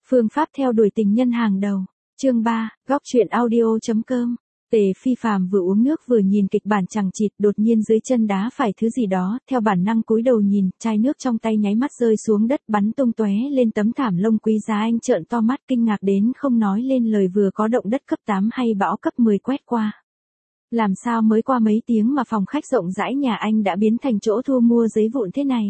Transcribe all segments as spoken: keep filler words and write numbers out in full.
Phương pháp theo đuổi tình nhân hàng đầu. Chương ba, góc truyện audio.com. Tề Phi Phàm vừa uống nước vừa nhìn kịch bản chằng chịt, đột nhiên dưới chân đá phải thứ gì đó, theo bản năng cúi đầu nhìn, chai nước trong tay nháy mắt rơi xuống đất bắn tung tóe lên tấm thảm lông quý giá. Anh trợn to mắt kinh ngạc đến không nói lên lời, vừa có động đất cấp tám hay bão cấp mười quét qua. Làm sao mới qua mấy tiếng mà phòng khách rộng rãi nhà anh đã biến thành chỗ thu mua giấy vụn thế này?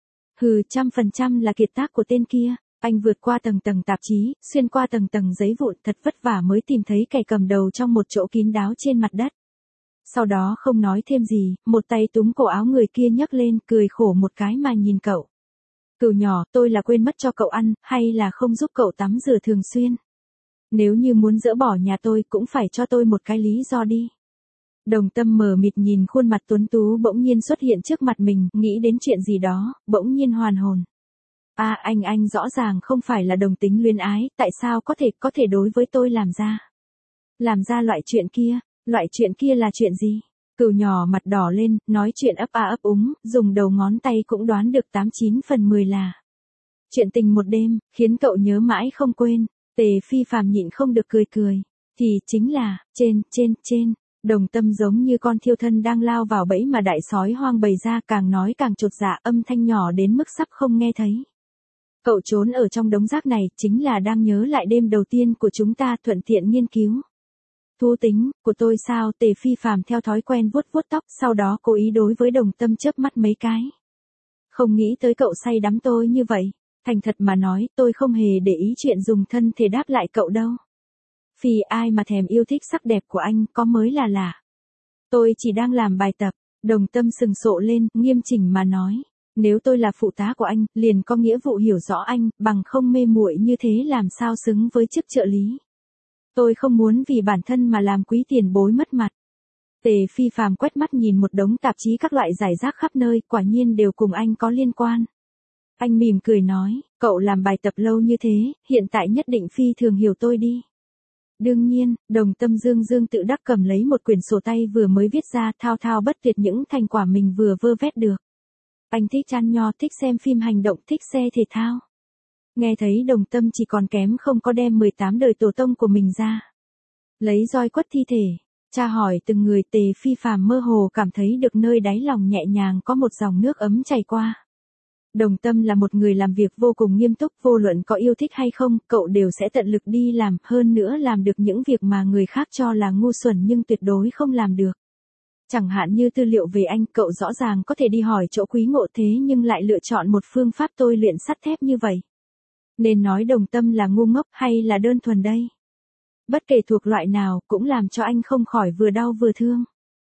Hừ, trăm phần trăm là kiệt tác của tên kia. Anh vượt qua tầng tầng tạp chí, xuyên qua tầng tầng giấy vụn, thật vất vả mới tìm thấy kẻ cầm đầu trong một chỗ kín đáo trên mặt đất. Sau đó không nói thêm gì, một tay túm cổ áo người kia nhấc lên, cười khổ một cái mà nhìn cậu. Cừu nhỏ, tôi là quên mất cho cậu ăn, hay là không giúp cậu tắm rửa thường xuyên? Nếu như muốn dỡ bỏ nhà tôi cũng phải cho tôi một cái lý do đi. Đồng Tâm mờ mịt nhìn khuôn mặt tuấn tú bỗng nhiên xuất hiện trước mặt mình, nghĩ đến chuyện gì đó, bỗng nhiên hoàn hồn. À, anh anh rõ ràng không phải là đồng tính luyến ái, tại sao có thể, có thể đối với tôi làm ra. Làm ra loại chuyện kia, loại chuyện kia là chuyện gì? Cừu nhỏ mặt đỏ lên, nói chuyện ấp a ấp úng, dùng đầu ngón tay cũng đoán được tám chín phần mười là. Chuyện tình một đêm, khiến cậu nhớ mãi không quên. Tề Phi Phàm nhịn không được cười cười. Thì chính là, trên, trên, trên. Đồng Tâm giống như con thiêu thân đang lao vào bẫy mà đại sói hoang bày ra, càng nói càng chột dạ, âm thanh nhỏ đến mức sắp không nghe thấy. Cậu trốn ở trong đống rác này, chính là đang nhớ lại đêm đầu tiên của chúng ta, thuận tiện nghiên cứu. Thú tính, của tôi sao? Tề Phi Phàm theo thói quen vuốt vuốt tóc, sau đó cố ý đối với Đồng Tâm chớp mắt mấy cái. Không nghĩ tới cậu say đắm tôi như vậy. Thành thật mà nói, tôi không hề để ý chuyện dùng thân thể đáp lại cậu đâu. Phi, ai mà thèm yêu thích sắc đẹp của anh, có mới là lạ. Tôi chỉ đang làm bài tập. Đồng Tâm sừng sộ lên, nghiêm chỉnh mà nói. Nếu tôi là phụ tá của anh, liền có nghĩa vụ hiểu rõ anh, bằng không mê muội như thế làm sao xứng với chức trợ lý. Tôi không muốn vì bản thân mà làm quý tiền bối mất mặt. Tề Phi Phàm quét mắt nhìn một đống tạp chí các loại rải rác khắp nơi, quả nhiên đều cùng anh có liên quan. Anh mỉm cười nói, cậu làm bài tập lâu như thế, hiện tại nhất định phi thường hiểu tôi đi. Đương nhiên, Đồng Tâm dương dương tự đắc cầm lấy một quyển sổ tay vừa mới viết ra, thao thao bất tuyệt những thành quả mình vừa vơ vét được. Anh thích chăn nho, thích xem phim hành động, thích xe thể thao. Nghe thấy Đồng Tâm chỉ còn kém không có đem mười tám đời tổ tông của mình ra. Lấy roi quất thi thể, tra hỏi từng người. Tề Phi Phàm mơ hồ cảm thấy được nơi đáy lòng nhẹ nhàng có một dòng nước ấm chảy qua. Đồng Tâm là một người làm việc vô cùng nghiêm túc, vô luận có yêu thích hay không, cậu đều sẽ tận lực đi làm, hơn nữa làm được những việc mà người khác cho là ngu xuẩn nhưng tuyệt đối không làm được. Chẳng hạn như tư liệu về anh, cậu rõ ràng có thể đi hỏi chỗ Quý Ngộ thế nhưng lại lựa chọn một phương pháp tôi luyện sắt thép như vậy. Nên nói Đồng Tâm là ngu ngốc hay là đơn thuần đây? Bất kể thuộc loại nào cũng làm cho anh không khỏi vừa đau vừa thương.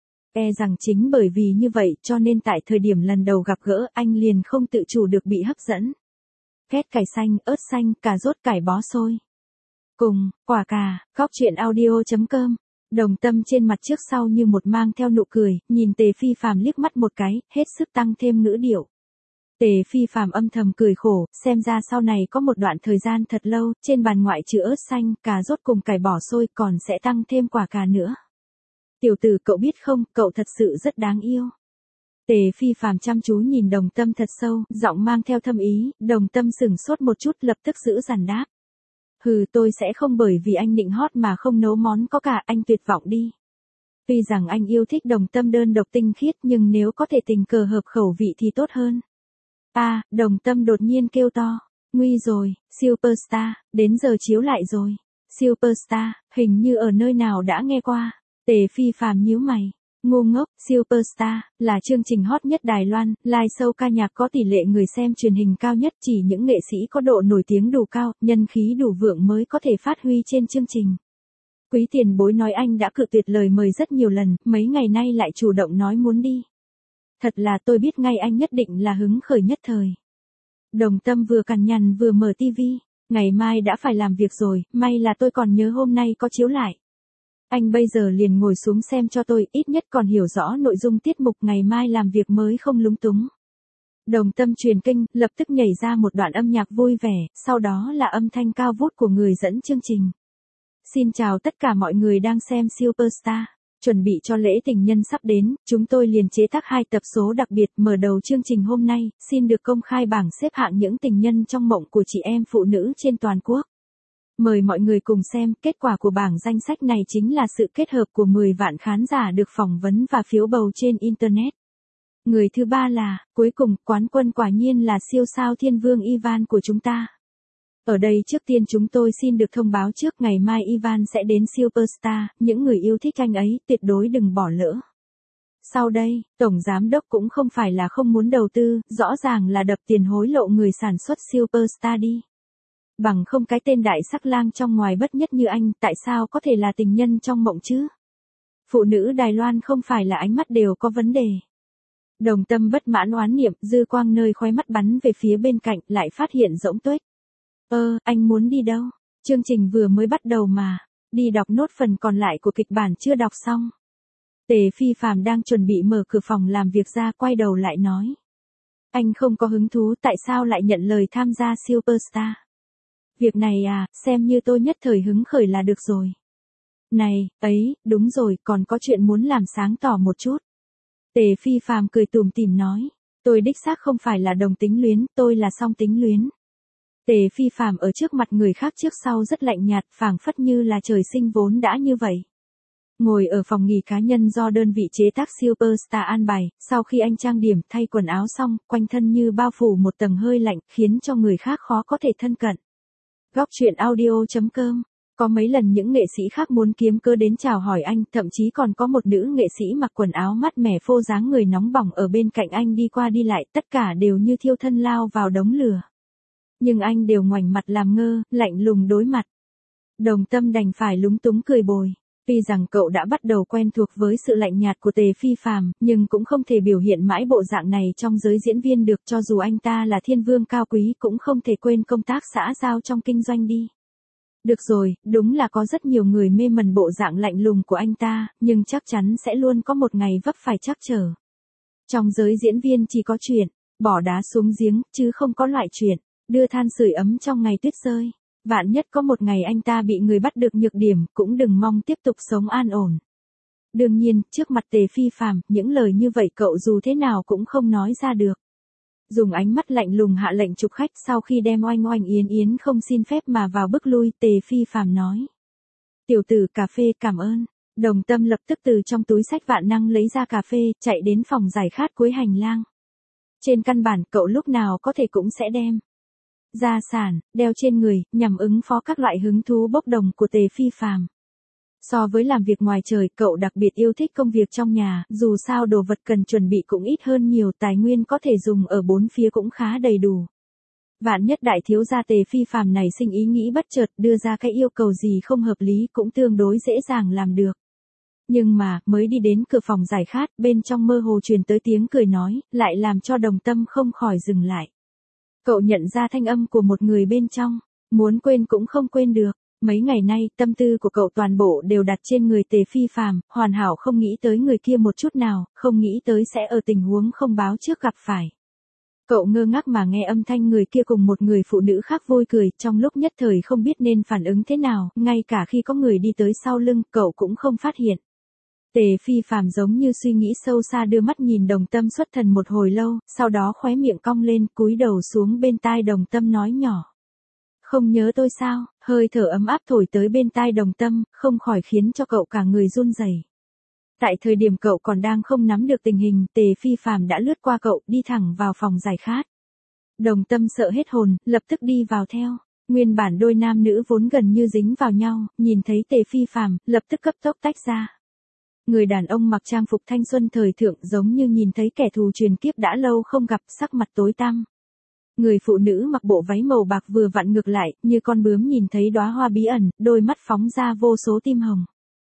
E rằng chính bởi vì như vậy cho nên tại thời điểm lần đầu gặp gỡ anh liền không tự chủ được bị hấp dẫn. Két cải xanh, ớt xanh, cà rốt cải bó xôi. Cùng, quả cà, góc truyện audio.com. Đồng Tâm trên mặt trước sau như một mang theo nụ cười, nhìn Tề Phi Phàm liếc mắt một cái, hết sức tăng thêm ngữ điệu. Tề Phi Phàm âm thầm cười khổ, xem ra sau này có một đoạn thời gian thật lâu, trên bàn ngoại trừ ớt xanh, cà rốt cùng cải bó xôi còn sẽ tăng thêm quả cà nữa. Tiểu tử, cậu biết không, cậu thật sự rất đáng yêu. Tề Phi Phàm chăm chú nhìn Đồng Tâm thật sâu, giọng mang theo thâm ý. Đồng Tâm sửng sốt một chút, lập tức giữ dằn đáp. Hừ, tôi sẽ không bởi vì anh nịnh hót mà không nấu món có cả, anh tuyệt vọng đi. Tuy rằng anh yêu thích Đồng Tâm đơn độc tinh khiết nhưng nếu có thể tình cờ hợp khẩu vị thì tốt hơn. À, Đồng Tâm đột nhiên kêu to. Nguy rồi, Superstar, đến giờ chiếu lại rồi. Superstar, hình như ở nơi nào đã nghe qua. Tề Phi Phàm nhíu mày. Ngu ngốc, Superstar, là chương trình hot nhất Đài Loan, live show ca nhạc có tỷ lệ người xem truyền hình cao nhất, chỉ những nghệ sĩ có độ nổi tiếng đủ cao, nhân khí đủ vượng mới có thể phát huy trên chương trình. Quý tiền bối nói anh đã cự tuyệt lời mời rất nhiều lần, mấy ngày nay lại chủ động nói muốn đi. Thật là tôi biết ngay anh nhất định là hứng khởi nhất thời. Đồng Tâm vừa cằn nhằn vừa mở tivi, ngày mai đã phải làm việc rồi, may là tôi còn nhớ hôm nay có chiếu lại. Anh bây giờ liền ngồi xuống xem cho tôi, ít nhất còn hiểu rõ nội dung tiết mục, ngày mai làm việc mới không lúng túng. Đồng Tâm truyền kênh, lập tức nhảy ra một đoạn âm nhạc vui vẻ, sau đó là âm thanh cao vút của người dẫn chương trình. Xin chào tất cả mọi người đang xem Superstar. Chuẩn bị cho lễ tình nhân sắp đến, chúng tôi liền chế tác hai tập số đặc biệt. Mở đầu chương trình hôm nay, xin được công khai bảng xếp hạng những tình nhân trong mộng của chị em phụ nữ trên toàn quốc. Mời mọi người cùng xem, kết quả của bảng danh sách này chính là sự kết hợp của mười vạn khán giả được phỏng vấn và phiếu bầu trên Internet. Người thứ ba là, cuối cùng, quán quân quả nhiên là siêu sao thiên vương Ivan của chúng ta. Ở đây trước tiên chúng tôi xin được thông báo trước ngày mai Ivan sẽ đến Superstar, những người yêu thích anh ấy tuyệt đối đừng bỏ lỡ. Sau đây, Tổng Giám đốc cũng không phải là không muốn đầu tư, rõ ràng là đập tiền hối lộ người sản xuất Superstar đi. Bằng không cái tên đại sắc lang trong ngoài bất nhất như anh, tại sao có thể là tình nhân trong mộng chứ? Phụ nữ Đài Loan không phải là ánh mắt đều có vấn đề. Đồng Tâm bất mãn oán niệm, dư quang nơi khóe mắt bắn về phía bên cạnh, lại phát hiện rỗng tuếch. Ơ, anh muốn đi đâu? Chương trình vừa mới bắt đầu mà. Đi đọc nốt phần còn lại của kịch bản chưa đọc xong. Tề Phi Phàm đang chuẩn bị mở cửa phòng làm việc ra, quay đầu lại nói. Anh không có hứng thú, tại sao lại nhận lời tham gia Superstar? Việc này à, xem như tôi nhất thời hứng khởi là được rồi. Này, ấy, đúng rồi, còn có chuyện muốn làm sáng tỏ một chút. Tề Phi Phàm cười tủm tỉm nói. Tôi đích xác không phải là đồng tính luyến, tôi là song tính luyến. Tề Phi Phàm ở trước mặt người khác trước sau rất lạnh nhạt, phảng phất như là trời sinh vốn đã như vậy. Ngồi ở phòng nghỉ cá nhân do đơn vị chế tác Superstar an bài, sau khi anh trang điểm thay quần áo xong, quanh thân như bao phủ một tầng hơi lạnh, khiến cho người khác khó có thể thân cận. Góc truyện audio chấm com. Có mấy lần những nghệ sĩ khác muốn kiếm cơ đến chào hỏi anh, thậm chí còn có một nữ nghệ sĩ mặc quần áo mát mẻ phô dáng người nóng bỏng ở bên cạnh anh đi qua đi lại, tất cả đều như thiêu thân lao vào đống lửa. Nhưng anh đều ngoảnh mặt làm ngơ, lạnh lùng đối mặt. Đồng Tâm đành phải lúng túng cười bồi. Tuy rằng cậu đã bắt đầu quen thuộc với sự lạnh nhạt của Tề Phi Phàm, nhưng cũng không thể biểu hiện mãi bộ dạng này trong giới diễn viên được, cho dù anh ta là thiên vương cao quý cũng không thể quên công tác xã giao trong kinh doanh đi. Được rồi, đúng là có rất nhiều người mê mẩn bộ dạng lạnh lùng của anh ta, nhưng chắc chắn sẽ luôn có một ngày vấp phải trắc trở. Trong giới diễn viên chỉ có chuyện, bỏ đá xuống giếng, chứ không có loại chuyện, đưa than sưởi ấm trong ngày tuyết rơi. Vạn nhất có một ngày anh ta bị người bắt được nhược điểm, cũng đừng mong tiếp tục sống an ổn. Đương nhiên, trước mặt Tề Phi Phàm, những lời như vậy cậu dù thế nào cũng không nói ra được. Dùng ánh mắt lạnh lùng hạ lệnh chụp khách, sau khi đem Oanh Oanh Yến Yến không xin phép mà vào bước lui, Tề Phi Phàm nói. Tiểu tử cà phê cảm ơn. Đồng Tâm lập tức từ trong túi xách vạn năng lấy ra cà phê, chạy đến phòng giải khát cuối hành lang. Trên căn bản cậu lúc nào có thể cũng sẽ đem gia sản, đeo trên người, nhằm ứng phó các loại hứng thú bốc đồng của Tề Phi Phàm. So với làm việc ngoài trời, cậu đặc biệt yêu thích công việc trong nhà, dù sao đồ vật cần chuẩn bị cũng ít hơn nhiều, tài nguyên có thể dùng ở bốn phía cũng khá đầy đủ. Vạn nhất đại thiếu gia Tề Phi Phàm này sinh ý nghĩ bất chợt, đưa ra cái yêu cầu gì không hợp lý cũng tương đối dễ dàng làm được. Nhưng mà, mới đi đến cửa phòng giải khát, bên trong mơ hồ truyền tới tiếng cười nói, lại làm cho Đồng Tâm không khỏi dừng lại. Cậu nhận ra thanh âm của một người bên trong, muốn quên cũng không quên được. Mấy ngày nay, tâm tư của cậu toàn bộ đều đặt trên người Tề Phi Phàm, hoàn hảo không nghĩ tới người kia một chút nào, không nghĩ tới sẽ ở tình huống không báo trước gặp phải. Cậu ngơ ngác mà nghe âm thanh người kia cùng một người phụ nữ khác vui cười, trong lúc nhất thời không biết nên phản ứng thế nào, ngay cả khi có người đi tới sau lưng, cậu cũng không phát hiện. Tề Phi Phàm giống như suy nghĩ sâu xa đưa mắt nhìn Đồng Tâm xuất thần một hồi lâu, sau đó khóe miệng cong lên, cúi đầu xuống bên tai Đồng Tâm nói nhỏ. Không nhớ tôi sao? Hơi thở ấm áp thổi tới bên tai Đồng Tâm, không khỏi khiến cho cậu cả người run rẩy. Tại thời điểm cậu còn đang không nắm được tình hình, Tề Phi Phàm đã lướt qua cậu, đi thẳng vào phòng giải khát. Đồng Tâm sợ hết hồn, lập tức đi vào theo. Nguyên bản đôi nam nữ vốn gần như dính vào nhau, nhìn thấy Tề Phi Phàm, lập tức cấp tốc tách ra. Người đàn ông mặc trang phục thanh xuân thời thượng giống như nhìn thấy kẻ thù truyền kiếp đã lâu không gặp, sắc mặt tối tăm. Người phụ nữ mặc bộ váy màu bạc vừa vặn ngược lại, như con bướm nhìn thấy đóa hoa bí ẩn, đôi mắt phóng ra vô số tim hồng.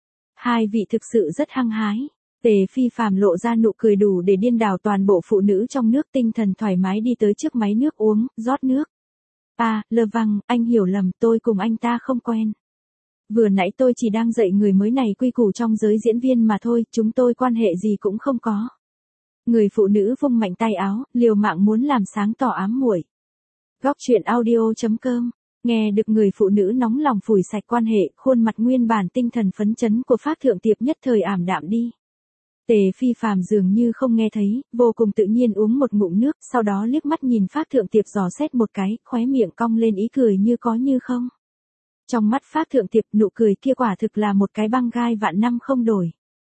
Hai vị thực sự rất hăng hái. Tề Phi Phàm lộ ra nụ cười đủ để điên đảo toàn bộ phụ nữ trong nước, tinh thần thoải mái đi tới trước máy nước uống, rót nước. À, Lơ Văng, anh hiểu lầm, tôi cùng anh ta không quen. Vừa nãy tôi chỉ đang dạy người mới này quy củ trong giới diễn viên mà thôi, chúng tôi quan hệ gì cũng không có. Người phụ nữ vung mạnh tay áo, liều mạng muốn làm sáng tỏ ám muội. Góc truyện audio chấm com Nghe được người phụ nữ nóng lòng phủi sạch quan hệ, khuôn mặt nguyên bản tinh thần phấn chấn của Phác Thượng Tiệp nhất thời ảm đạm đi. Tề Phi Phàm dường như không nghe thấy, vô cùng tự nhiên uống một ngụm nước, sau đó liếc mắt nhìn Phác Thượng Tiệp dò xét một cái, khóe miệng cong lên ý cười như có như không. Trong mắt Phác Thượng Tiệp, nụ cười kia quả thực là một cái băng gai vạn năm không đổi.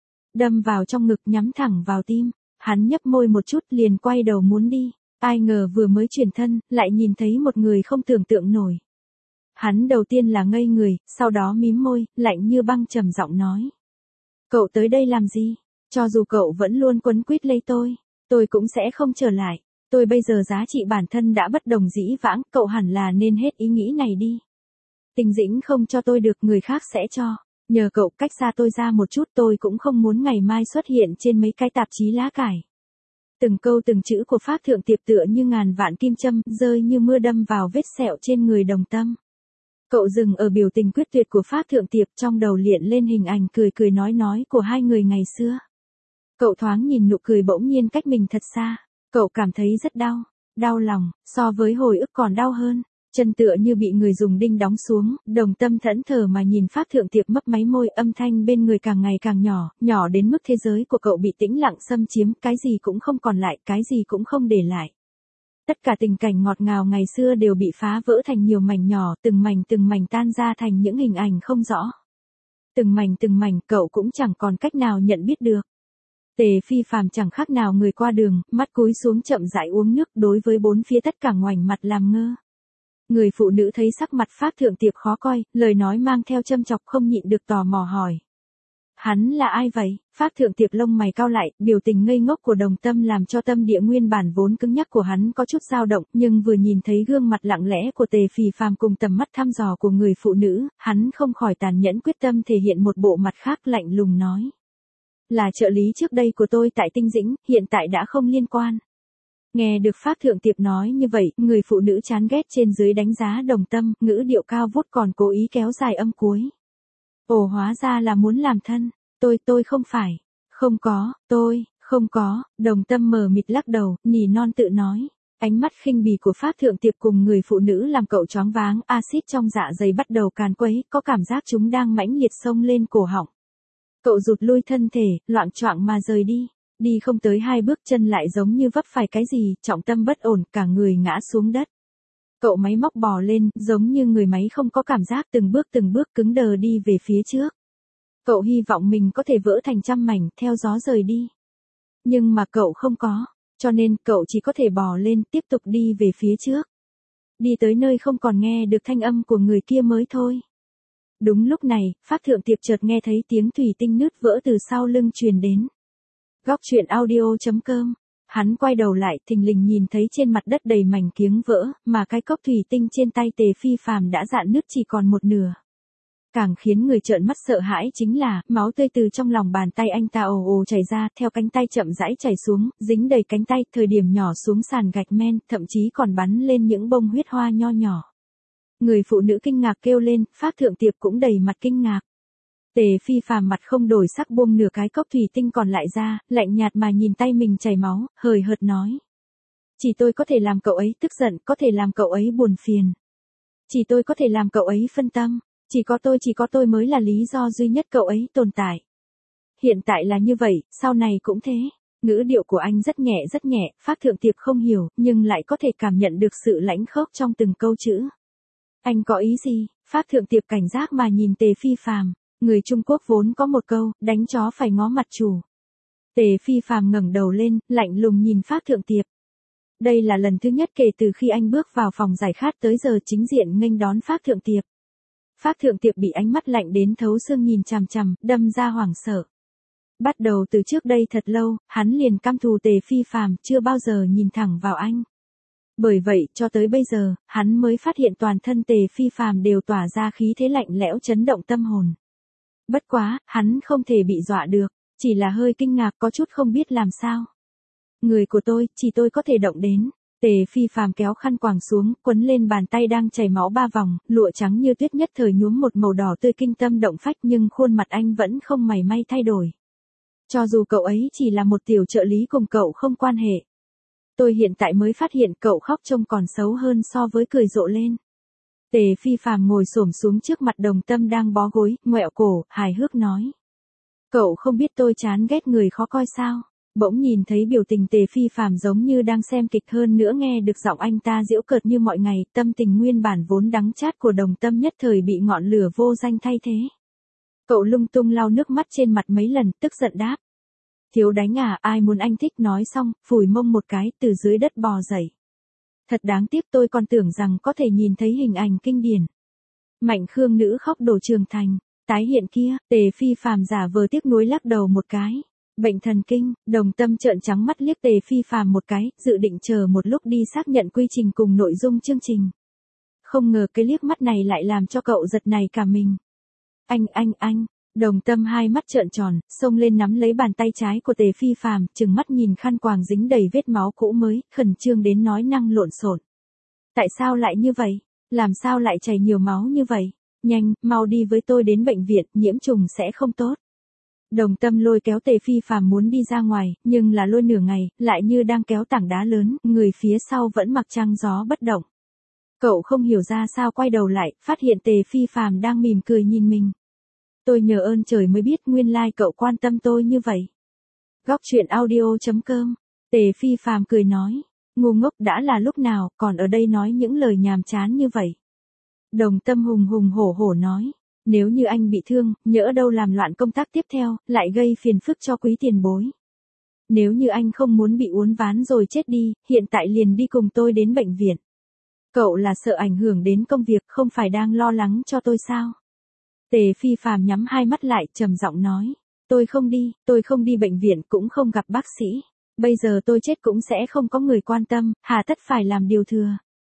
Đâm vào trong ngực, nhắm thẳng vào tim, hắn nhấp môi một chút liền quay đầu muốn đi, ai ngờ vừa mới chuyển thân, lại nhìn thấy một người không tưởng tượng nổi. Hắn đầu tiên là ngây người, sau đó mím môi, lạnh như băng trầm giọng nói. Cậu tới đây làm gì? Cho dù cậu vẫn luôn quấn quýt lấy tôi, tôi cũng sẽ không trở lại. Tôi bây giờ giá trị bản thân đã bất đồng dĩ vãng, cậu hẳn là nên hết ý nghĩ này đi. Tình Dĩnh không cho tôi được, người khác sẽ cho. Nhờ cậu cách xa tôi ra một chút, tôi cũng không muốn ngày mai xuất hiện trên mấy cái tạp chí lá cải. Từng câu từng chữ của Phác Thượng Tiệp tựa như ngàn vạn kim châm, rơi như mưa đâm vào vết sẹo trên người Đồng Tâm. Cậu dừng ở biểu tình quyết tuyệt của Phác Thượng Tiệp, trong đầu hiện lên hình ảnh cười cười nói nói của hai người ngày xưa. Cậu thoáng nhìn nụ cười bỗng nhiên cách mình thật xa, cậu cảm thấy rất đau, đau lòng, so với hồi ức còn đau hơn. Chân tựa như bị người dùng đinh đóng xuống, Đồng Tâm thẫn thờ mà nhìn Phác Thượng Tiệp mấp máy môi, âm thanh bên người càng ngày càng nhỏ, nhỏ đến mức thế giới của cậu bị tĩnh lặng xâm chiếm, cái gì cũng không còn lại, cái gì cũng không để lại. Tất cả tình cảnh ngọt ngào ngày xưa đều bị phá vỡ thành nhiều mảnh nhỏ, từng mảnh từng mảnh tan ra thành những hình ảnh không rõ. Từng mảnh từng mảnh cậu cũng chẳng còn cách nào nhận biết được. Tề Phi Phàm chẳng khác nào người qua đường, mắt cúi xuống chậm rãi uống nước, đối với bốn phía tất cả ngoảnh mặt làm ngơ. Người phụ nữ thấy sắc mặt Phác Thượng Tiệp khó coi, lời nói mang theo châm chọc không nhịn được tò mò hỏi. Hắn là ai vậy? Phác Thượng Tiệp lông mày cau lại, biểu tình ngây ngốc của Đồng Tâm làm cho tâm địa nguyên bản vốn cứng nhắc của hắn có chút dao động, nhưng vừa nhìn thấy gương mặt lặng lẽ của Tề Phi Phàm cùng tầm mắt thăm dò của người phụ nữ, hắn không khỏi tàn nhẫn quyết tâm thể hiện một bộ mặt khác, lạnh lùng nói. Là trợ lý trước đây của tôi tại Tinh Dĩnh, hiện tại đã không liên quan. Nghe được Phác Thượng Tiệp nói như vậy, người phụ nữ chán ghét trên dưới đánh giá Đồng Tâm, ngữ điệu cao vút còn cố ý kéo dài âm cuối. Ồ, hóa ra là muốn làm thân, tôi, tôi không phải, không có, tôi, không có, Đồng Tâm mờ mịt lắc đầu, nỉ non tự nói. Ánh mắt khinh bỉ của Phác Thượng Tiệp cùng người phụ nữ làm cậu choáng váng, axit trong dạ dày bắt đầu càn quấy, có cảm giác chúng đang mãnh liệt xông lên cổ họng. Cậu rụt lui thân thể, loạng choạng mà rời đi. Đi không tới hai bước chân lại giống như vấp phải cái gì, trọng tâm bất ổn, cả người ngã xuống đất. Cậu máy móc bò lên, giống như người máy không có cảm giác, từng bước từng bước cứng đờ đi về phía trước. Cậu hy vọng mình có thể vỡ thành trăm mảnh, theo gió rời đi. Nhưng mà cậu không có, cho nên cậu chỉ có thể bò lên, tiếp tục đi về phía trước. Đi tới nơi không còn nghe được thanh âm của người kia mới thôi. Đúng lúc này, Phác Thượng Tiệp chợt nghe thấy tiếng thủy tinh nứt vỡ từ sau lưng truyền đến. Góc truyện audio chấm com. Hắn quay đầu lại, thình lình nhìn thấy trên mặt đất đầy mảnh kiếng vỡ, mà cái cốc thủy tinh trên tay Tề Phi Phàm đã rạn nứt chỉ còn một nửa. Càng khiến người trợn mắt sợ hãi chính là, máu tươi từ trong lòng bàn tay anh ta ồ ồ chảy ra, theo cánh tay chậm rãi chảy xuống, dính đầy cánh tay, thời điểm nhỏ xuống sàn gạch men, thậm chí còn bắn lên những bông huyết hoa nho nhỏ. Người phụ nữ kinh ngạc kêu lên, Phác Thượng Tiệp cũng đầy mặt kinh ngạc. Tề Phi Phàm mặt không đổi sắc buông nửa cái cốc thủy tinh còn lại ra, lạnh nhạt mà nhìn tay mình chảy máu, hời hợt nói. Chỉ tôi có thể làm cậu ấy tức giận, có thể làm cậu ấy buồn phiền. Chỉ tôi có thể làm cậu ấy phân tâm, chỉ có tôi chỉ có tôi mới là lý do duy nhất cậu ấy tồn tại. Hiện tại là như vậy, sau này cũng thế. Ngữ điệu của anh rất nhẹ rất nhẹ, Phác Thượng Tiệp không hiểu, nhưng lại có thể cảm nhận được sự lãnh khốc trong từng câu chữ. Anh có ý gì? Phác Thượng Tiệp cảnh giác mà nhìn Tề Phi Phàm. Người Trung Quốc vốn có một câu, đánh chó phải ngó mặt chủ. Tề Phi Phàm ngẩng đầu lên, lạnh lùng nhìn Phác Thượng Tiệp. Đây là lần thứ nhất kể từ khi anh bước vào phòng giải khát tới giờ chính diện nghênh đón Phác Thượng Tiệp. Phác Thượng Tiệp bị ánh mắt lạnh đến thấu xương nhìn chằm chằm, đâm ra hoảng sợ. Bắt đầu từ trước đây thật lâu, hắn liền căm thù Tề Phi Phàm, chưa bao giờ nhìn thẳng vào anh. Bởi vậy, cho tới bây giờ, hắn mới phát hiện toàn thân Tề Phi Phàm đều tỏa ra khí thế lạnh lẽo chấn động tâm hồn. Bất quá, hắn không thể bị dọa được, chỉ là hơi kinh ngạc có chút không biết làm sao. Người của tôi, chỉ tôi có thể động đến. Tề Phi Phàm kéo khăn quàng xuống, quấn lên bàn tay đang chảy máu ba vòng, lụa trắng như tuyết nhất thời nhuốm một màu đỏ tươi kinh tâm động phách, nhưng khuôn mặt anh vẫn không mảy may thay đổi. Cho dù cậu ấy chỉ là một tiểu trợ lý cùng cậu không quan hệ. Tôi hiện tại mới phát hiện cậu khóc trông còn xấu hơn so với cười rộ lên. Tề Phi Phàm ngồi xổm xuống trước mặt Đồng Tâm đang bó gối, ngoẹo cổ, hài hước nói. Cậu không biết tôi chán ghét người khó coi sao? Bỗng nhìn thấy biểu tình Tề Phi Phàm giống như đang xem kịch, hơn nữa nghe được giọng anh ta giễu cợt như mọi ngày, tâm tình nguyên bản vốn đắng chát của Đồng Tâm nhất thời bị ngọn lửa vô danh thay thế. Cậu lung tung lau nước mắt trên mặt mấy lần, tức giận đáp. Thiếu đánh à, ai muốn anh thích, nói xong, phủi mông một cái, từ dưới đất bò dậy. Thật đáng tiếc, tôi còn tưởng rằng có thể nhìn thấy hình ảnh kinh điển. Mạnh Khương nữ khóc đổ trường thành, tái hiện kia. Tề Phi Phàm giả vờ tiếc nuối lắc đầu một cái. Bệnh thần kinh. Đồng Tâm trợn trắng mắt liếc Tề Phi Phàm một cái, dự định chờ một lúc đi xác nhận quy trình cùng nội dung chương trình. Không ngờ cái liếc mắt này lại làm cho cậu giật nảy cả mình. Anh anh anh. Đồng Tâm hai mắt trợn tròn, xông lên nắm lấy bàn tay trái của Tề Phi Phàm, trừng mắt nhìn khăn quàng dính đầy vết máu cũ mới, khẩn trương đến nói năng lộn xộn. Tại sao lại như vậy? Làm sao lại chảy nhiều máu như vậy? Nhanh, mau đi với tôi đến bệnh viện, nhiễm trùng sẽ không tốt. Đồng Tâm lôi kéo Tề Phi Phàm muốn đi ra ngoài, nhưng là lôi nửa ngày, lại như đang kéo tảng đá lớn, người phía sau vẫn mặc trăng gió bất động. Cậu không hiểu ra sao quay đầu lại, phát hiện Tề Phi Phàm đang mỉm cười nhìn mình. Tôi nhờ ơn trời mới biết nguyên lai like cậu quan tâm tôi như vậy. Góc truyện audio chấm com. Tề Phi Phàm cười nói. Ngu ngốc, đã là lúc nào, còn ở đây nói những lời nhàm chán như vậy. Đồng Tâm hùng hùng hổ hổ nói. Nếu như anh bị thương, nhỡ đâu làm loạn công tác tiếp theo, lại gây phiền phức cho quý tiền bối. Nếu như anh không muốn bị uốn ván rồi chết đi, hiện tại liền đi cùng tôi đến bệnh viện. Cậu là sợ ảnh hưởng đến công việc, không phải đang lo lắng cho tôi sao? Tề Phi Phàm nhắm hai mắt lại, trầm giọng nói. Tôi không đi, tôi không đi bệnh viện, cũng không gặp bác sĩ. Bây giờ tôi chết cũng sẽ không có người quan tâm, hà tất phải làm điều thừa.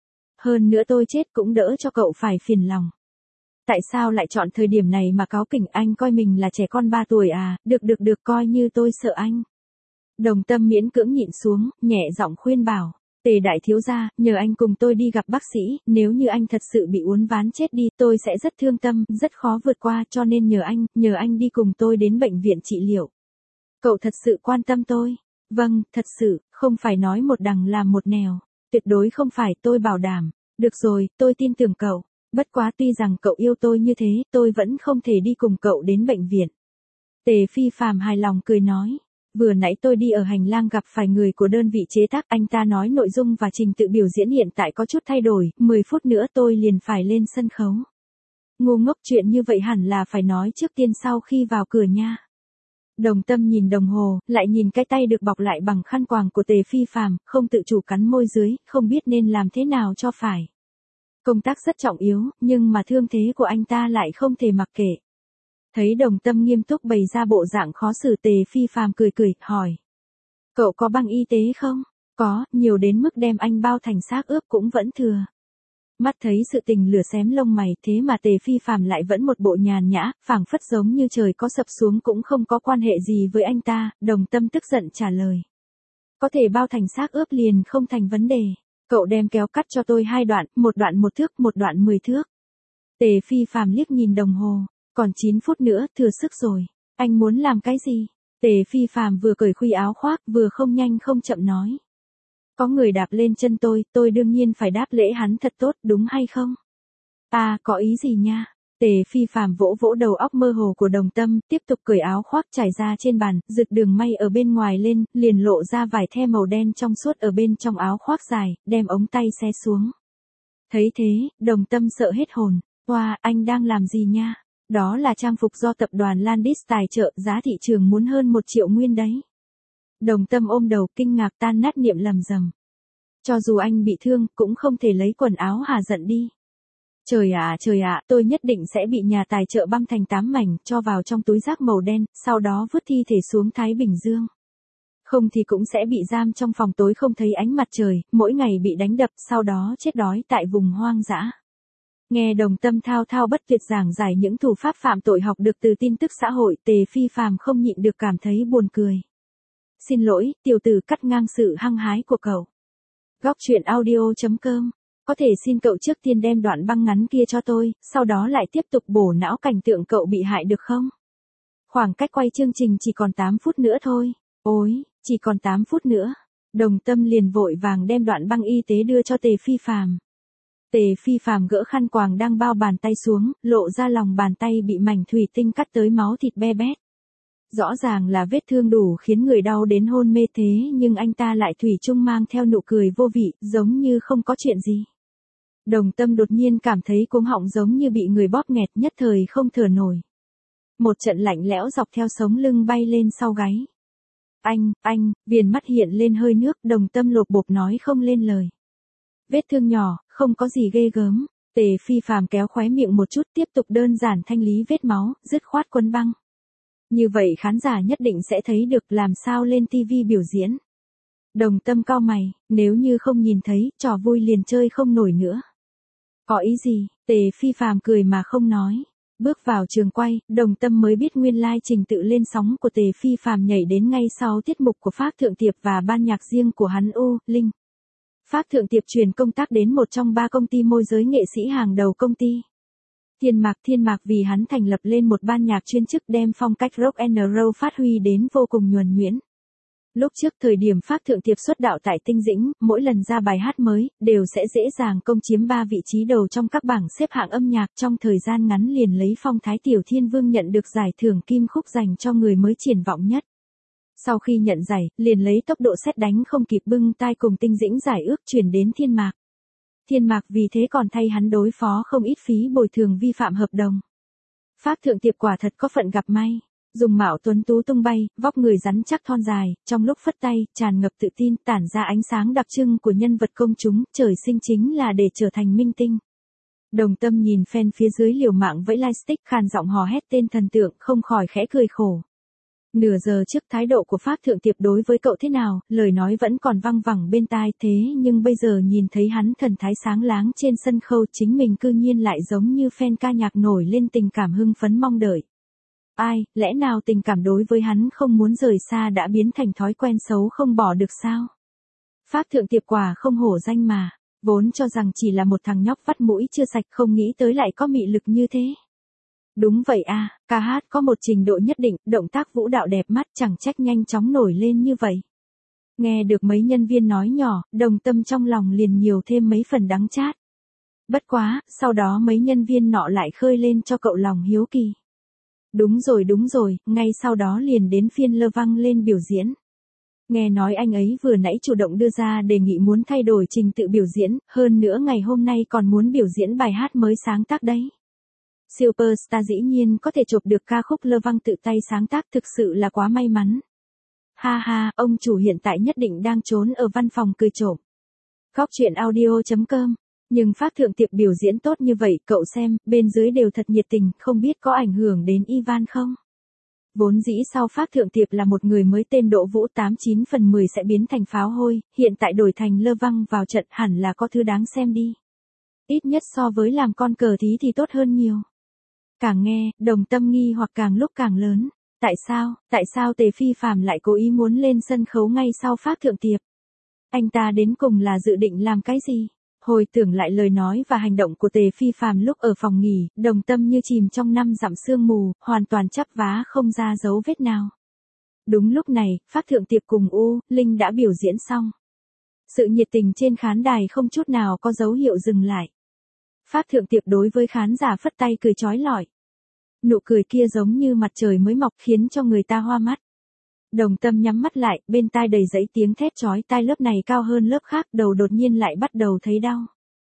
Hơn nữa tôi chết cũng đỡ cho cậu phải phiền lòng. Tại sao lại chọn thời điểm này mà cáu kỉnh, anh coi mình là trẻ con ba tuổi à, được được được, coi như tôi sợ anh. Đồng Tâm miễn cưỡng nhịn xuống, nhẹ giọng khuyên bảo. Tề đại thiếu gia, nhờ anh cùng tôi đi gặp bác sĩ, nếu như anh thật sự bị uốn ván chết đi, tôi sẽ rất thương tâm, rất khó vượt qua, cho nên nhờ anh, nhờ anh đi cùng tôi đến bệnh viện trị liệu. Cậu thật sự quan tâm tôi. Vâng, thật sự, không phải nói một đằng làm một nẻo. Tuyệt đối không phải, tôi bảo đảm. Được rồi, tôi tin tưởng cậu. Bất quá tuy rằng cậu yêu tôi như thế, tôi vẫn không thể đi cùng cậu đến bệnh viện. Tề Phi Phàm hài lòng cười nói. Vừa nãy tôi đi ở hành lang gặp phải người của đơn vị chế tác, anh ta nói nội dung và trình tự biểu diễn hiện tại có chút thay đổi, mười phút nữa tôi liền phải lên sân khấu. Ngu ngốc, chuyện như vậy hẳn là phải nói trước tiên sau khi vào cửa nha. Đồng Tâm nhìn đồng hồ, lại nhìn cái tay được bọc lại bằng khăn quàng của Tề Phi Phàm, không tự chủ cắn môi dưới, không biết nên làm thế nào cho phải. Công tác rất trọng yếu, nhưng mà thương thế của anh ta lại không thể mặc kệ. Thấy Đồng Tâm nghiêm túc bày ra bộ dạng khó xử, Tề Phi Phàm cười cười, hỏi. Cậu có băng y tế không? Có, nhiều đến mức đem anh bao thành xác ướp cũng vẫn thừa. Mắt thấy sự tình lửa xém lông mày, thế mà Tề Phi Phàm lại vẫn một bộ nhàn nhã, phảng phất giống như trời có sập xuống cũng không có quan hệ gì với anh ta. Đồng Tâm tức giận trả lời. Có thể bao thành xác ướp liền không thành vấn đề. Cậu đem kéo cắt cho tôi hai đoạn, một đoạn một thước, một đoạn mười thước. Tề Phi Phàm liếc nhìn đồng hồ. Còn chín phút nữa, thừa sức rồi. Anh muốn làm cái gì? Tề Phi Phàm vừa cởi khuy áo khoác, vừa không nhanh không chậm nói. Có người đạp lên chân tôi, tôi đương nhiên phải đáp lễ hắn thật tốt, đúng hay không? À, có ý gì nha? Tề Phi Phàm vỗ vỗ đầu óc mơ hồ của Đồng Tâm, tiếp tục cởi áo khoác trải ra trên bàn, giựt đường may ở bên ngoài lên, liền lộ ra vải the màu đen trong suốt ở bên trong áo khoác dài, đem ống tay xé xuống. Thấy thế, Đồng Tâm sợ hết hồn. Wow, anh đang làm gì nha? Đó là trang phục do tập đoàn Landis tài trợ, giá thị trường muốn hơn một triệu nguyên đấy. Đồng Tâm ôm đầu kinh ngạc tan nát niệm lầm rầm. Cho dù anh bị thương, cũng không thể lấy quần áo hà giận đi. Trời ạ, trời ạ, tôi nhất định sẽ bị nhà tài trợ băm thành tám mảnh, cho vào trong túi rác màu đen, sau đó vứt thi thể xuống Thái Bình Dương. Không thì cũng sẽ bị giam trong phòng tối không thấy ánh mặt trời, mỗi ngày bị đánh đập, sau đó chết đói tại vùng hoang dã. Nghe Đồng Tâm thao thao bất tuyệt giảng giải những thủ pháp phạm tội học được từ tin tức xã hội, Tề Phi Phàm không nhịn được cảm thấy buồn cười. Xin lỗi, tiểu tử, cắt ngang sự hăng hái của cậu. Góc truyện audio chấm com. Có thể xin cậu trước tiên đem đoạn băng ngắn kia cho tôi, sau đó lại tiếp tục bổ não cảnh tượng cậu bị hại được không? Khoảng cách quay chương trình chỉ còn tám phút nữa thôi. Ôi, chỉ còn tám phút nữa. Đồng Tâm liền vội vàng đem đoạn băng y tế đưa cho Tề Phi Phàm. Tề Phi Phàm gỡ khăn quàng đang bao bàn tay xuống, lộ ra lòng bàn tay bị mảnh thủy tinh cắt tới máu thịt be bét. Rõ ràng là vết thương đủ khiến người đau đến hôn mê thế nhưng anh ta lại thủy chung mang theo nụ cười vô vị, giống như không có chuyện gì. Đồng Tâm đột nhiên cảm thấy cuống họng giống như bị người bóp nghẹt, nhất thời không thở nổi. Một trận lạnh lẽo dọc theo sống lưng bay lên sau gáy. Anh, anh, viền mắt hiện lên hơi nước, Đồng Tâm lột bột nói không lên lời. Vết thương nhỏ, không có gì ghê gớm. Tề Phi Phàm kéo khóe miệng một chút, tiếp tục đơn giản thanh lý vết máu, dứt khoát quấn băng. Như vậy khán giả nhất định sẽ thấy được, làm sao lên tivi biểu diễn. Đồng Tâm cau mày, nếu như không nhìn thấy, trò vui liền chơi không nổi nữa. Có ý gì? Tề Phi Phàm cười mà không nói. Bước vào trường quay, Đồng Tâm mới biết nguyên lai trình tự lên sóng của Tề Phi Phàm nhảy đến ngay sau tiết mục của Phác Thượng Tiệp và ban nhạc riêng của hắn U, Linh. Phác Thượng Tiệp chuyển công tác đến một trong ba công ty môi giới nghệ sĩ hàng đầu công ty. Thiên Mạc Thiên Mạc vì hắn thành lập lên một ban nhạc chuyên chức đem phong cách rock and roll phát huy đến vô cùng nhuần nhuyễn. Lúc trước thời điểm Phác Thượng Tiệp xuất đạo tại Tinh Dĩnh, mỗi lần ra bài hát mới, đều sẽ dễ dàng công chiếm ba vị trí đầu trong các bảng xếp hạng âm nhạc, trong thời gian ngắn liền lấy phong thái Tiểu Thiên Vương nhận được giải thưởng Kim Khúc dành cho người mới triển vọng nhất. Sau khi nhận giải, liền lấy tốc độ sét đánh không kịp bưng tai cùng Tinh Dĩnh giải ước chuyển đến Thiên Mạc. Thiên Mạc vì thế còn thay hắn đối phó không ít phí bồi thường vi phạm hợp đồng. Phác Thượng Tiệp quả thật có phận gặp may. Dùng mạo tuấn tú tung bay, vóc người rắn chắc thon dài, trong lúc phất tay, tràn ngập tự tin, tản ra ánh sáng đặc trưng của nhân vật công chúng, trời sinh chính là để trở thành minh tinh. Đồng Tâm nhìn fan phía dưới liều mạng vẫy lightstick, khàn giọng hò hét tên thần tượng, không khỏi khẽ cười khổ. Nửa giờ trước thái độ của Phác Thượng Tiệp đối với cậu thế nào, lời nói vẫn còn văng vẳng bên tai, thế nhưng bây giờ nhìn thấy hắn thần thái sáng láng trên sân khấu, chính mình cư nhiên lại giống như fan ca nhạc nổi lên tình cảm hưng phấn mong đợi. Ai, lẽ nào tình cảm đối với hắn không muốn rời xa đã biến thành thói quen xấu không bỏ được sao? Phác Thượng Tiệp quả không hổ danh mà, vốn cho rằng chỉ là một thằng nhóc vắt mũi chưa sạch, không nghĩ tới lại có mị lực như thế. Đúng vậy à, ca hát có một trình độ nhất định, động tác vũ đạo đẹp mắt, chẳng trách nhanh chóng nổi lên như vậy. Nghe được mấy nhân viên nói nhỏ, Đồng Tâm trong lòng liền nhiều thêm mấy phần đắng chát. Bất quá, sau đó mấy nhân viên nọ lại khơi lên cho cậu lòng hiếu kỳ. Đúng rồi đúng rồi, ngay sau đó liền đến phiên Lơ Văng lên biểu diễn. Nghe nói anh ấy vừa nãy chủ động đưa ra đề nghị muốn thay đổi trình tự biểu diễn, hơn nữa ngày hôm nay còn muốn biểu diễn bài hát mới sáng tác đấy. Superstar dĩ nhiên có thể chộp được ca khúc Lơ Văng tự tay sáng tác, thực sự là quá may mắn. Ha ha, ông chủ hiện tại nhất định đang trốn ở văn phòng cười trộm. Góc truyện audio chấm com. Nhưng Phác Thượng Tiệp biểu diễn tốt như vậy, cậu xem, bên dưới đều thật nhiệt tình, không biết có ảnh hưởng đến Ivan không? Vốn dĩ sau Phác Thượng Tiệp là một người mới tên Đỗ Vũ tám chín phần mười sẽ biến thành pháo hôi, hiện tại đổi thành Lơ Văng vào trận hẳn là có thứ đáng xem đi. Ít nhất so với làm con cờ thí thì tốt hơn nhiều. Càng nghe, Đồng Tâm nghi hoặc càng lúc càng lớn. Tại sao, tại sao Tề Phi Phàm lại cố ý muốn lên sân khấu ngay sau Phác Thượng Tiệp? Anh ta đến cùng là dự định làm cái gì? Hồi tưởng lại lời nói và hành động của Tề Phi Phàm lúc ở phòng nghỉ, Đồng Tâm như chìm trong năm dặm sương mù, hoàn toàn chắp vá không ra dấu vết nào. Đúng lúc này, Phác Thượng Tiệp cùng U, Linh đã biểu diễn xong. Sự nhiệt tình trên khán đài không chút nào có dấu hiệu dừng lại. Phác Thượng Tiệp đối với khán giả phất tay cười chói lọi. Nụ cười kia giống như mặt trời mới mọc khiến cho người ta hoa mắt. Đồng Tâm nhắm mắt lại, bên tai đầy dẫy tiếng thét chói tai, lớp này cao hơn lớp khác, đầu đột nhiên lại bắt đầu thấy đau.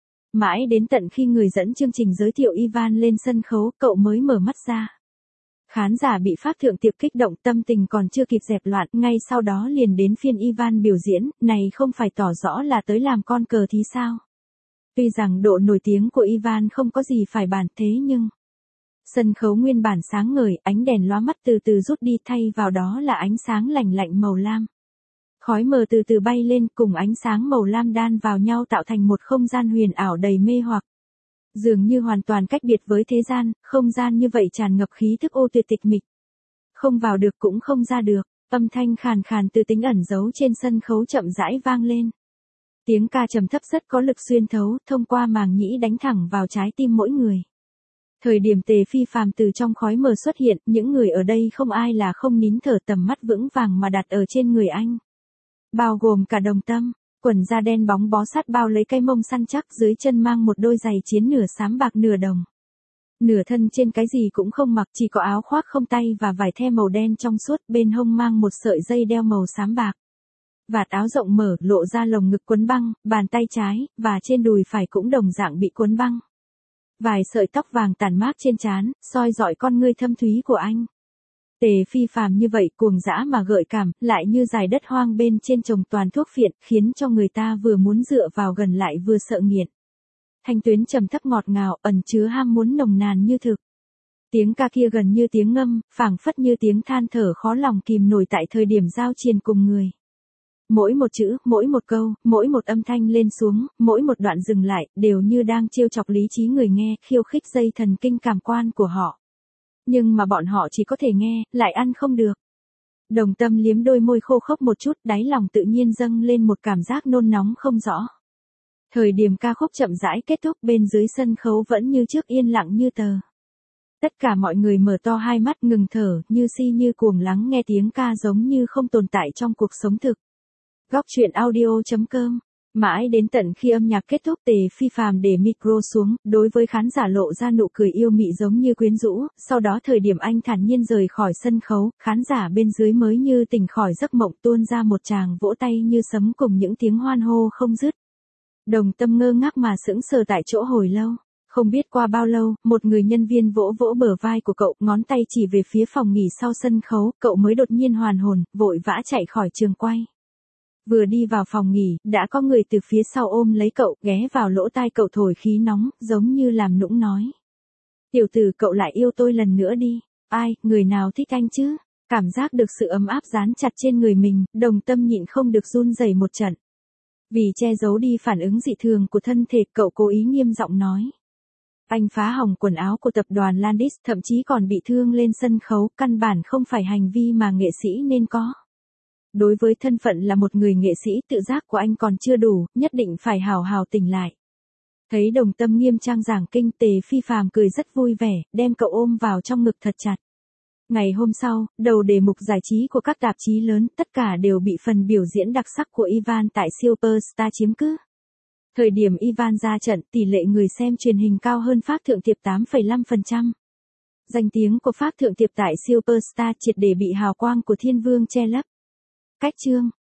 Mãi đến tận khi người dẫn chương trình giới thiệu Ivan lên sân khấu, cậu mới mở mắt ra. Khán giả bị Phác Thượng Tiệp kích động, tâm tình còn chưa kịp dẹp loạn, ngay sau đó liền đến phiên Ivan biểu diễn, này không phải tỏ rõ là tới làm con cờ thì sao? Tuy rằng độ nổi tiếng của Ivan không có gì phải bàn, thế nhưng sân khấu nguyên bản sáng ngời, ánh đèn lóa mắt từ từ rút đi, thay vào đó là ánh sáng lạnh lạnh màu lam. Khói mờ từ từ bay lên, cùng ánh sáng màu lam đan vào nhau tạo thành một không gian huyền ảo đầy mê hoặc. Dường như hoàn toàn cách biệt với thế gian, không gian như vậy tràn ngập khí thức ô tuyệt tịch mịch. Không vào được cũng không ra được, âm thanh khàn khàn từ tính ẩn giấu trên sân khấu chậm rãi vang lên. Tiếng ca trầm thấp rất có lực xuyên thấu, thông qua màng nhĩ đánh thẳng vào trái tim mỗi người. Thời điểm Tề Phi Phàm từ trong khói mờ xuất hiện, những người ở đây không ai là không nín thở, tầm mắt vững vàng mà đặt ở trên người anh. Bao gồm cả Đồng Tâm, quần da đen bóng bó sát bao lấy cái mông săn chắc, dưới chân mang một đôi giày chiến nửa xám bạc nửa đồng. Nửa thân trên cái gì cũng không mặc, chỉ có áo khoác không tay và vải the màu đen trong suốt, bên hông mang một sợi dây đeo màu xám bạc. Vạt áo rộng mở, lộ ra lồng ngực quấn băng, bàn tay trái, và trên đùi phải cũng đồng dạng bị quấn băng. Vài sợi tóc vàng tản mát trên trán, soi dọi con ngươi thâm thúy của anh. Tề Phi Phàm như vậy, cuồng dã mà gợi cảm, lại như dải đất hoang bên trên trồng toàn thuốc phiện, khiến cho người ta vừa muốn dựa vào gần lại vừa sợ nghiện. Thanh tuyến trầm thấp ngọt ngào, ẩn chứa ham muốn nồng nàn như thực. Tiếng ca kia gần như tiếng ngâm, phảng phất như tiếng than thở khó lòng kìm nổi tại thời điểm giao triền cùng người. Mỗi một chữ, mỗi một câu, mỗi một âm thanh lên xuống, mỗi một đoạn dừng lại, đều như đang trêu chọc lý trí người nghe, khiêu khích dây thần kinh cảm quan của họ. Nhưng mà bọn họ chỉ có thể nghe, lại ăn không được. Đồng Tâm liếm đôi môi khô khốc một chút, đáy lòng tự nhiên dâng lên một cảm giác nôn nóng không rõ. Thời điểm ca khúc chậm rãi kết thúc, bên dưới sân khấu vẫn như trước yên lặng như tờ. Tất cả mọi người mở to hai mắt ngừng thở, như si như cuồng lắng nghe tiếng ca giống như không tồn tại trong cuộc sống thực. Góc truyện audio chấm com. Mãi đến tận khi âm nhạc kết thúc, Tề Phi Phàm để micro xuống, đối với khán giả lộ ra nụ cười yêu mị giống như quyến rũ, sau đó thời điểm anh thản nhiên rời khỏi sân khấu, khán giả bên dưới mới như tỉnh khỏi giấc mộng, tuôn ra một tràng vỗ tay như sấm cùng những tiếng hoan hô không dứt. Đồng Tâm ngơ ngác mà sững sờ tại chỗ hồi lâu. Không biết qua bao lâu, một người nhân viên vỗ vỗ bờ vai của cậu, ngón tay chỉ về phía phòng nghỉ sau sân khấu, cậu mới đột nhiên hoàn hồn, vội vã chạy khỏi trường quay. Vừa đi vào phòng nghỉ, đã có người từ phía sau ôm lấy cậu, ghé vào lỗ tai cậu thổi khí nóng, giống như làm nũng nói. Tiểu tử, cậu lại yêu tôi lần nữa đi. Ai, người nào thích anh chứ? Cảm giác được sự ấm áp dán chặt trên người mình, Đồng Tâm nhịn không được run rẩy một trận. Vì che giấu đi phản ứng dị thường của thân thể, cậu cố ý nghiêm giọng nói. Anh phá hỏng quần áo của tập đoàn Landis, thậm chí còn bị thương lên sân khấu, căn bản không phải hành vi mà nghệ sĩ nên có. Đối với thân phận là một người nghệ sĩ, tự giác của anh còn chưa đủ, nhất định phải hào hào tỉnh lại. Thấy Đồng Tâm nghiêm trang giảng kinh, Tề Phi Phàm cười rất vui vẻ, đem cậu ôm vào trong ngực thật chặt. Ngày hôm sau, đầu đề mục giải trí của các tạp chí lớn, tất cả đều bị phần biểu diễn đặc sắc của Ivan tại Superstar chiếm cứ. Thời điểm Ivan ra trận, tỷ lệ người xem truyền hình cao hơn Phác Thượng Tiệp tám phẩy năm phần trăm. Danh tiếng của Phác Thượng Tiệp tại Superstar triệt để bị hào quang của Thiên Vương che lấp. Cách chương